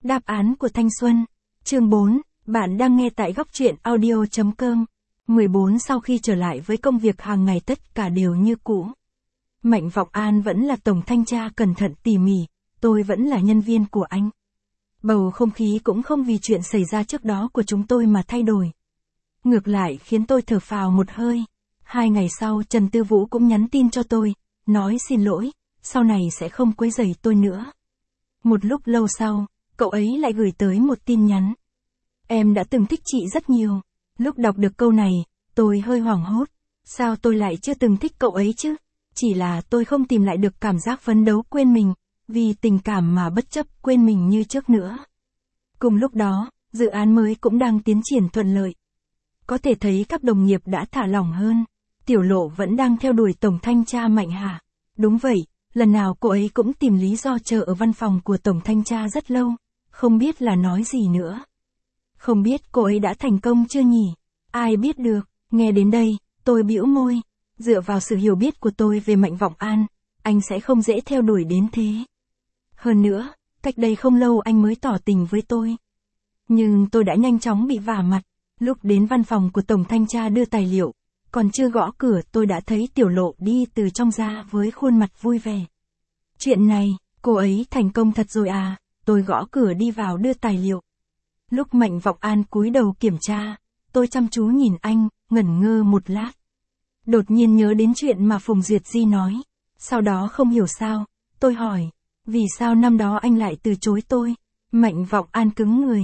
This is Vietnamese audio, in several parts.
Đáp án của thanh xuân. Chương 4, bạn đang nghe tại góc truyện audio.com. 14 Sau khi trở lại với công việc hàng ngày tất cả đều như cũ. Mạnh Vọng An vẫn là tổng thanh tra cẩn thận tỉ mỉ, tôi vẫn là nhân viên của anh. Bầu không khí cũng không vì chuyện xảy ra trước đó của chúng tôi mà thay đổi. Ngược lại khiến tôi thở phào một hơi. 2 ngày sau Trần Tư Vũ cũng nhắn tin cho tôi, nói xin lỗi, sau này sẽ không quấy rầy tôi nữa. Một lúc lâu sau, cậu ấy lại gửi tới một tin nhắn. Em đã từng thích chị rất nhiều. Lúc đọc được câu này, tôi hơi hoảng hốt. Sao tôi lại chưa từng thích cậu ấy chứ? Chỉ là tôi không tìm lại được cảm giác phấn đấu quên mình, vì tình cảm mà bất chấp quên mình như trước nữa. Cùng lúc đó, dự án mới cũng đang tiến triển thuận lợi. Có thể thấy các đồng nghiệp đã thả lỏng hơn. Tiểu Lộ vẫn đang theo đuổi tổng thanh tra Mạnh Hà. Đúng vậy, lần nào cô ấy cũng tìm lý do chờ ở văn phòng của tổng thanh tra rất lâu, không biết là nói gì nữa. Không biết cô ấy đã thành công chưa nhỉ? Ai biết được, nghe đến đây, tôi bĩu môi. Dựa vào sự hiểu biết của tôi về Mạnh Vọng An, anh sẽ không dễ theo đuổi đến thế. Hơn nữa, cách đây không lâu anh mới tỏ tình với tôi. Nhưng tôi đã nhanh chóng bị vả mặt. Lúc đến văn phòng của tổng thanh tra đưa tài liệu, còn chưa gõ cửa tôi đã thấy Tiểu Lộ đi từ trong ra với khuôn mặt vui vẻ. Chuyện này, cô ấy thành công thật rồi à? Tôi gõ cửa đi vào đưa tài liệu. Lúc Mạnh Vọng An cúi đầu kiểm tra, tôi chăm chú nhìn anh, ngẩn ngơ một lát. Đột nhiên nhớ đến chuyện mà Phùng Duyệt Di nói. Sau đó không hiểu sao, tôi hỏi, vì sao năm đó anh lại từ chối tôi? Mạnh Vọng An cứng người.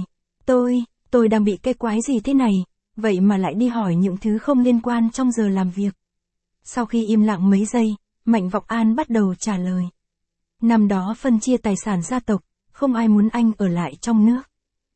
Tôi đang bị cái quái gì thế này, vậy mà lại đi hỏi những thứ không liên quan trong giờ làm việc. Sau khi im lặng mấy giây, Mạnh Vọng An bắt đầu trả lời. Năm đó phân chia tài sản gia tộc, không ai muốn anh ở lại trong nước.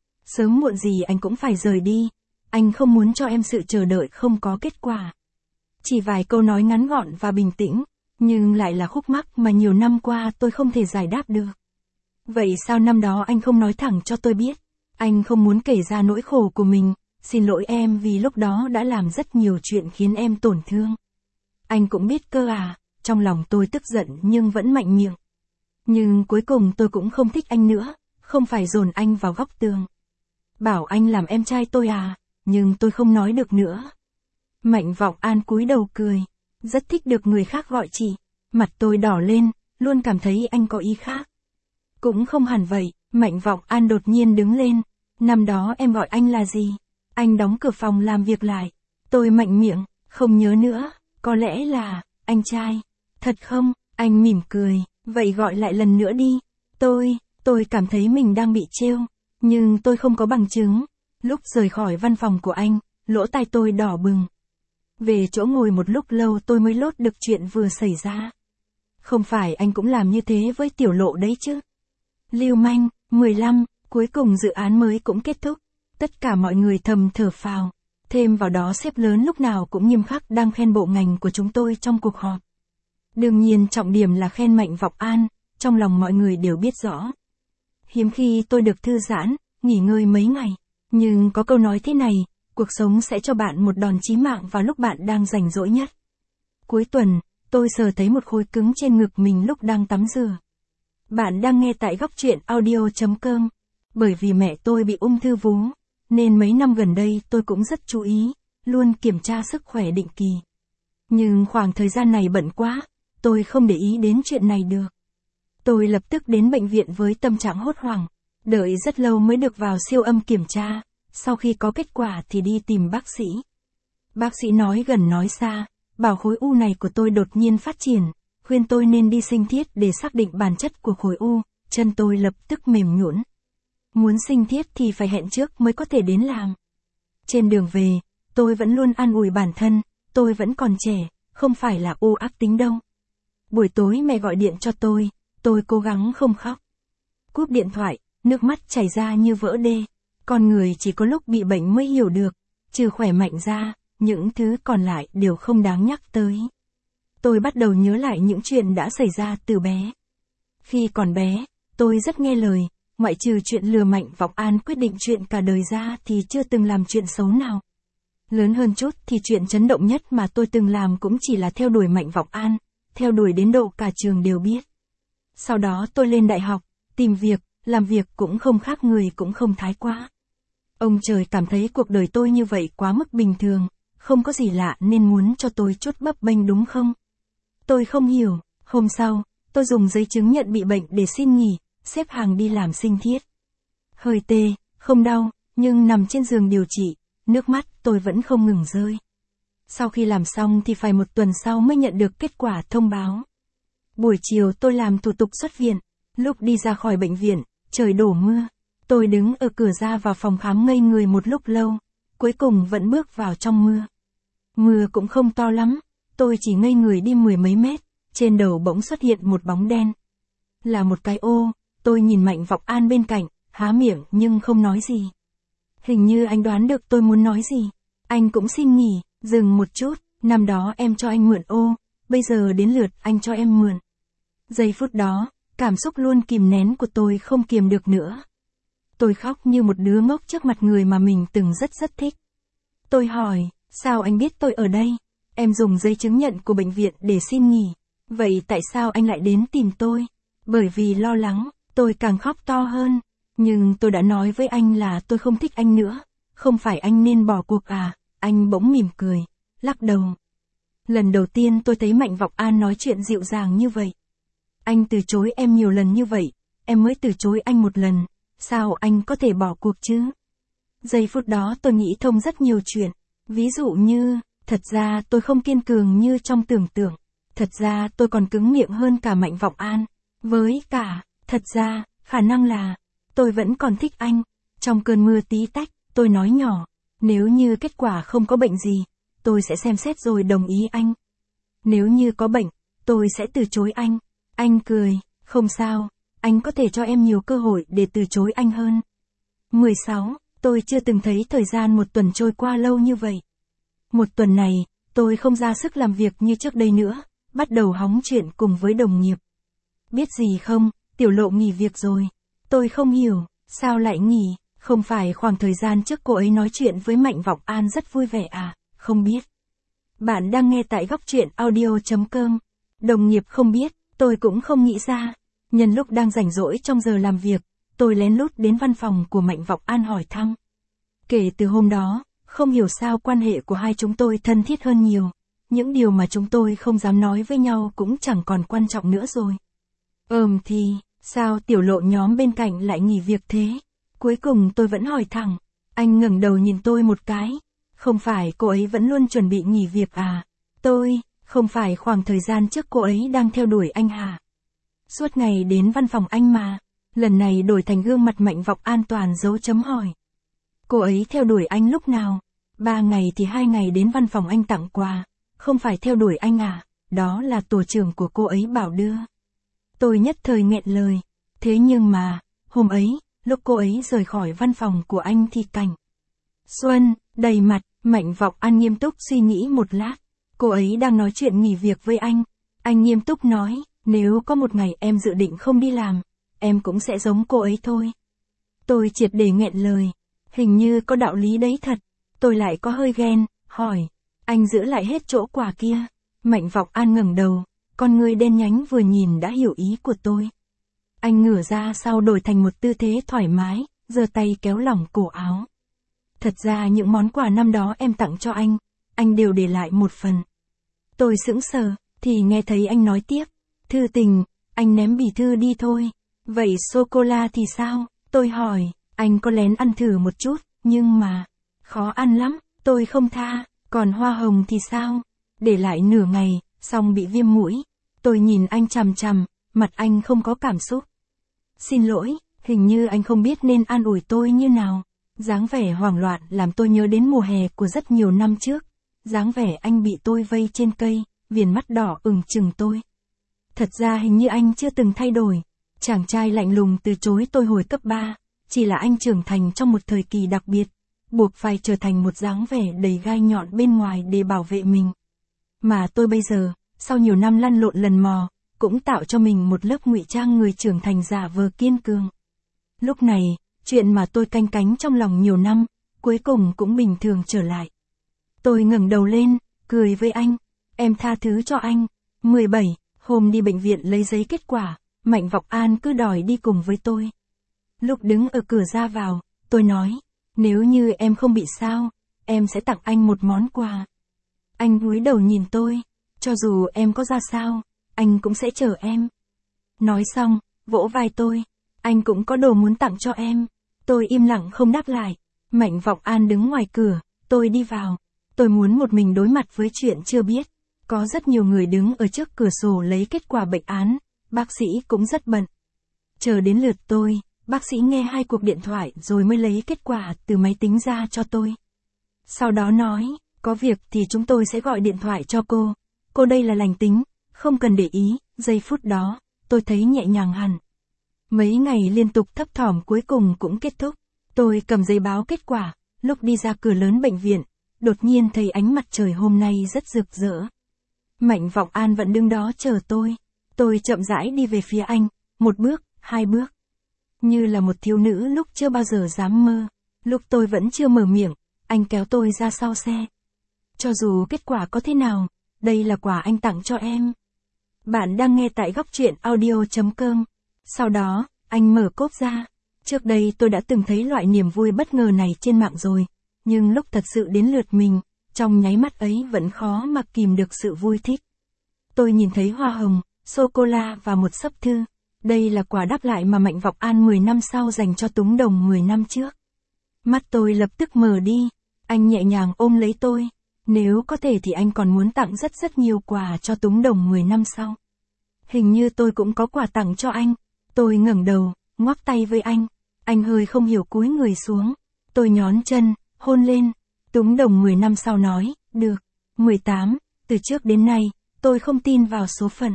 Sớm muộn gì anh cũng phải rời đi, anh không muốn cho em sự chờ đợi không có kết quả. Chỉ vài câu nói ngắn gọn và bình tĩnh, nhưng lại là khúc mắc mà nhiều năm qua tôi không thể giải đáp được. Vậy sao năm đó anh không nói thẳng cho tôi biết? Anh không muốn kể ra nỗi khổ của mình, xin lỗi em vì lúc đó đã làm rất nhiều chuyện khiến em tổn thương. Anh cũng biết cơ à, trong lòng tôi tức giận nhưng vẫn mạnh miệng. Nhưng cuối cùng tôi cũng không thích anh nữa, không phải dồn anh vào góc tường. Bảo anh làm em trai tôi à, nhưng tôi không nói được nữa. Mạnh Vọng An cúi đầu cười, rất thích được người khác gọi chị. Mặt tôi đỏ lên, luôn cảm thấy anh có ý khác. Cũng không hẳn vậy, Mạnh Vọng An đột nhiên đứng lên. Năm đó em gọi anh là gì? Anh đóng cửa phòng làm việc lại. Tôi mạnh miệng, không nhớ nữa, có lẽ là, anh trai. Thật không? Anh mỉm cười, vậy gọi lại lần nữa đi. Tôi cảm thấy mình đang bị trêu, nhưng tôi không có bằng chứng. Lúc rời khỏi văn phòng của anh, lỗ tai tôi đỏ bừng. Về chỗ ngồi một lúc lâu tôi mới lốt được chuyện vừa xảy ra. Không phải anh cũng làm như thế với Tiểu Lộ đấy chứ? Lưu manh. 15, cuối cùng dự án mới cũng kết thúc. Tất cả mọi người thầm thở phào. Thêm vào đó sếp lớn lúc nào cũng nghiêm khắc đang khen bộ ngành của chúng tôi trong cuộc họp. Đương nhiên trọng điểm là khen Mạnh Vọng An, trong lòng mọi người đều biết rõ. Hiếm khi tôi được thư giãn, nghỉ ngơi mấy ngày. Nhưng có câu nói thế này, cuộc sống sẽ cho bạn một đòn chí mạng vào lúc bạn đang rảnh rỗi nhất. Cuối tuần, tôi sờ thấy một khối cứng trên ngực mình lúc đang tắm rửa. Bạn đang nghe tại góc truyện audio.com. Bởi vì mẹ tôi bị ung thư vú, nên mấy năm gần đây tôi cũng rất chú ý, luôn kiểm tra sức khỏe định kỳ. Nhưng khoảng thời gian này bận quá, tôi không để ý đến chuyện này được. Tôi lập tức đến bệnh viện với tâm trạng hốt hoảng, đợi rất lâu mới được vào siêu âm kiểm tra, sau khi có kết quả thì đi tìm bác sĩ. Bác sĩ nói gần nói xa, bảo khối u này của tôi đột nhiên phát triển, khuyên tôi nên đi sinh thiết để xác định bản chất của khối u, chân tôi lập tức mềm nhũn. Muốn sinh thiết thì phải hẹn trước mới có thể đến làm. Trên đường về, tôi vẫn luôn an ủi bản thân, tôi vẫn còn trẻ, không phải là u ác tính đâu. Buổi tối mẹ gọi điện cho tôi cố gắng không khóc. Cúp điện thoại, nước mắt chảy ra như vỡ đê. Con người chỉ có lúc bị bệnh mới hiểu được, trừ khỏe mạnh ra, những thứ còn lại đều không đáng nhắc tới. Tôi bắt đầu nhớ lại những chuyện đã xảy ra từ bé. Khi còn bé, tôi rất nghe lời, ngoại trừ chuyện lừa Mạnh Vọng An quyết định chuyện cả đời ra thì chưa từng làm chuyện xấu nào. Lớn hơn chút thì chuyện chấn động nhất mà tôi từng làm cũng chỉ là theo đuổi Mạnh Vọng An, theo đuổi đến độ cả trường đều biết. Sau đó tôi lên đại học, tìm việc, làm việc cũng không khác người cũng không thái quá. Ông trời cảm thấy cuộc đời tôi như vậy quá mức bình thường, không có gì lạ nên muốn cho tôi chút bấp bênh đúng không? Tôi không hiểu, hôm sau, tôi dùng giấy chứng nhận bị bệnh để xin nghỉ, xếp hàng đi làm sinh thiết. Hơi tê, không đau, nhưng nằm trên giường điều trị, nước mắt tôi vẫn không ngừng rơi. Sau khi làm xong thì phải 1 tuần sau mới nhận được kết quả thông báo. Buổi chiều tôi làm thủ tục xuất viện, lúc đi ra khỏi bệnh viện, trời đổ mưa. Tôi đứng ở cửa ra vào phòng khám ngây người một lúc lâu, cuối cùng vẫn bước vào trong mưa. Mưa cũng không to lắm, tôi chỉ ngây người đi 10 mấy mét, trên đầu bỗng xuất hiện một bóng đen. Là một cái ô, tôi nhìn Mạnh Vọng An bên cạnh, há miệng nhưng không nói gì. Hình như anh đoán được tôi muốn nói gì. Anh cũng xin nghỉ, dừng một chút, năm đó em cho anh mượn ô, bây giờ đến lượt anh cho em mượn. Giây phút đó, cảm xúc luôn kìm nén của tôi không kiềm được nữa. Tôi khóc như một đứa ngốc trước mặt người mà mình từng rất thích. Tôi hỏi, sao anh biết tôi ở đây? Em dùng giấy chứng nhận của bệnh viện để xin nghỉ. Vậy tại sao anh lại đến tìm tôi? Bởi vì lo lắng, tôi càng khóc to hơn. Nhưng tôi đã nói với anh là tôi không thích anh nữa. Không phải anh nên bỏ cuộc à? Anh bỗng mỉm cười, lắc đầu. Lần đầu tiên tôi thấy Mạnh Vọng An nói chuyện dịu dàng như vậy. Anh từ chối em nhiều lần như vậy, em mới từ chối anh 1 lần. Sao anh có thể bỏ cuộc chứ? Giây phút đó tôi nghĩ thông rất nhiều chuyện. Ví dụ như, thật ra tôi không kiên cường như trong tưởng tượng. Thật ra tôi còn cứng miệng hơn cả Mạnh Vọng An. Với cả, thật ra, khả năng là, tôi vẫn còn thích anh. Trong cơn mưa tí tách, tôi nói nhỏ. Nếu như kết quả không có bệnh gì, tôi sẽ xem xét rồi đồng ý anh. Nếu như có bệnh, tôi sẽ từ chối anh. Anh cười, không sao, anh có thể cho em nhiều cơ hội để từ chối anh hơn. 16. Tôi chưa từng thấy thời gian 1 tuần trôi qua lâu như vậy. 1 tuần này, tôi không ra sức làm việc như trước đây nữa, bắt đầu hóng chuyện cùng với đồng nghiệp. Biết gì không, Tiểu Lộ nghỉ việc rồi. Tôi không hiểu, sao lại nghỉ, không phải khoảng thời gian trước cô ấy nói chuyện với Mạnh Vọng An rất vui vẻ à, không biết. Bạn đang nghe tại góc truyện audio.com. Đồng nghiệp không biết, tôi cũng không nghĩ ra. Nhân lúc đang rảnh rỗi trong giờ làm việc, tôi lén lút đến văn phòng của Mạnh Vọng An hỏi thăm. Kể từ hôm đó, không hiểu sao quan hệ của hai chúng tôi thân thiết hơn nhiều. Những điều mà chúng tôi không dám nói với nhau cũng chẳng còn quan trọng nữa rồi. Thì, sao Tiểu Lộ nhóm bên cạnh lại nghỉ việc thế? Cuối cùng tôi vẫn hỏi thẳng. Anh ngẩng đầu nhìn tôi một cái. Không phải cô ấy vẫn luôn chuẩn bị nghỉ việc à? Không phải khoảng thời gian trước cô ấy đang theo đuổi anh hả? Suốt ngày đến văn phòng anh mà. Lần này đổi thành gương mặt Mạnh Vọng An toàn dấu chấm hỏi. Cô ấy theo đuổi anh lúc nào? 3 ngày thì 2 ngày đến văn phòng anh tặng quà. Không phải theo đuổi anh à? Đó là tổ trưởng của cô ấy bảo đưa. Tôi nhất thời nghẹn lời. Thế nhưng mà, hôm ấy, lúc cô ấy rời khỏi văn phòng của anh thì cảnh xuân đầy mặt. Mạnh Vọng An nghiêm túc suy nghĩ một lát. Cô ấy đang nói chuyện nghỉ việc với anh. Anh nghiêm túc nói, nếu có một ngày em dự định không đi làm, em cũng sẽ giống cô ấy thôi. Tôi triệt để nghẹn lời. Hình như có đạo lý đấy thật. Tôi lại có hơi ghen, hỏi, anh giữ lại hết chỗ quà kia. Mạnh Vọng An ngẩng đầu, con ngươi đen nhánh vừa nhìn đã hiểu ý của tôi. Anh ngửa ra sau đổi thành một tư thế thoải mái, giơ tay kéo lỏng cổ áo. Thật ra những món quà năm đó em tặng cho anh đều để lại một phần. Tôi sững sờ, thì nghe thấy anh nói tiếp. Thư tình, anh ném bì thư đi thôi. Vậy sô-cô-la thì sao? Tôi hỏi, anh có lén ăn thử một chút, nhưng mà, khó ăn lắm, tôi không tha. Còn hoa hồng thì sao? Để lại nửa ngày, xong bị viêm mũi. Tôi nhìn anh chằm chằm, mặt anh không có cảm xúc. Xin lỗi, hình như anh không biết nên an ủi tôi như nào. Dáng vẻ hoảng loạn làm tôi nhớ đến mùa hè của rất nhiều năm trước. Dáng vẻ anh bị tôi vây trên cây, viền mắt đỏ ửng chừng tôi. Thật ra hình như anh chưa từng thay đổi. Chàng trai lạnh lùng từ chối tôi hồi cấp 3, chỉ là anh trưởng thành trong một thời kỳ đặc biệt, buộc phải trở thành một dáng vẻ đầy gai nhọn bên ngoài để bảo vệ mình. Mà tôi bây giờ, sau nhiều năm lăn lộn lần mò, cũng tạo cho mình một lớp ngụy trang người trưởng thành giả vờ kiên cường. Lúc này, chuyện mà tôi canh cánh trong lòng nhiều năm, cuối cùng cũng bình thường trở lại. Tôi ngẩng đầu lên, cười với anh, em tha thứ cho anh. 17. Hôm đi bệnh viện lấy giấy kết quả, Mạnh Vọng An cứ đòi đi cùng với tôi. Lúc đứng ở cửa ra vào, tôi nói, nếu như em không bị sao, em sẽ tặng anh một món quà. Anh cúi đầu nhìn tôi, cho dù em có ra sao, anh cũng sẽ chờ em. Nói xong, vỗ vai tôi, anh cũng có đồ muốn tặng cho em. Tôi im lặng không đáp lại. Mạnh Vọng An đứng ngoài cửa, tôi đi vào. Tôi muốn một mình đối mặt với chuyện chưa biết. Có rất nhiều người đứng ở trước cửa sổ lấy kết quả bệnh án, bác sĩ cũng rất bận. Chờ đến lượt tôi, bác sĩ nghe 2 cuộc điện thoại rồi mới lấy kết quả từ máy tính ra cho tôi. Sau đó nói, có việc thì chúng tôi sẽ gọi điện thoại cho cô. Cô đây là lành tính, không cần để ý. Giây phút đó, tôi thấy nhẹ nhàng hẳn. Mấy ngày liên tục thấp thỏm cuối cùng cũng kết thúc. Tôi cầm giấy báo kết quả, lúc đi ra cửa lớn bệnh viện, đột nhiên thấy ánh mặt trời hôm nay rất rực rỡ. Mạnh Vọng An vẫn đứng đó chờ tôi. Tôi chậm rãi đi về phía anh, 1 bước, 2 bước. Như là một thiếu nữ lúc chưa bao giờ dám mơ. Lúc tôi vẫn chưa mở miệng, anh kéo tôi ra sau xe. Cho dù kết quả có thế nào, đây là quà anh tặng cho em. Bạn đang nghe tại Góc Truyện Audio.com. Sau đó, anh mở cốp ra. Trước đây tôi đã từng thấy loại niềm vui bất ngờ này trên mạng rồi. Nhưng lúc thật sự đến lượt mình, trong nháy mắt ấy vẫn khó mà kìm được sự vui thích. Tôi nhìn thấy hoa hồng, sô-cô-la và một xấp thư. Đây là quà đáp lại mà Mạnh Vọng An 10 năm sau dành cho Túng Đồng 10 năm trước. Mắt tôi lập tức mở đi. Anh nhẹ nhàng ôm lấy tôi. Nếu có thể thì anh còn muốn tặng rất nhiều quà cho Túng Đồng 10 năm sau. Hình như tôi cũng có quà tặng cho anh. Tôi ngẩng đầu, ngoắc tay với anh. Anh hơi không hiểu cúi người xuống. Tôi nhón chân, hôn lên. Túng Đồng 10 năm sau nói, được. 18, từ trước đến nay, tôi không tin vào số phận.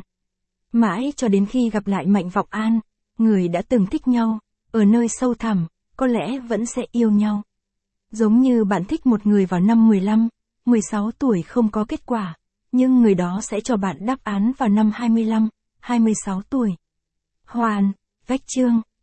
Mãi cho đến khi gặp lại Mạnh Vọng An, người đã từng thích nhau, ở nơi sâu thẳm, có lẽ vẫn sẽ yêu nhau. Giống như bạn thích một người vào năm 15, 16 tuổi không có kết quả, nhưng người đó sẽ cho bạn đáp án vào năm 25, 26 tuổi. Hoàn, Vách Chương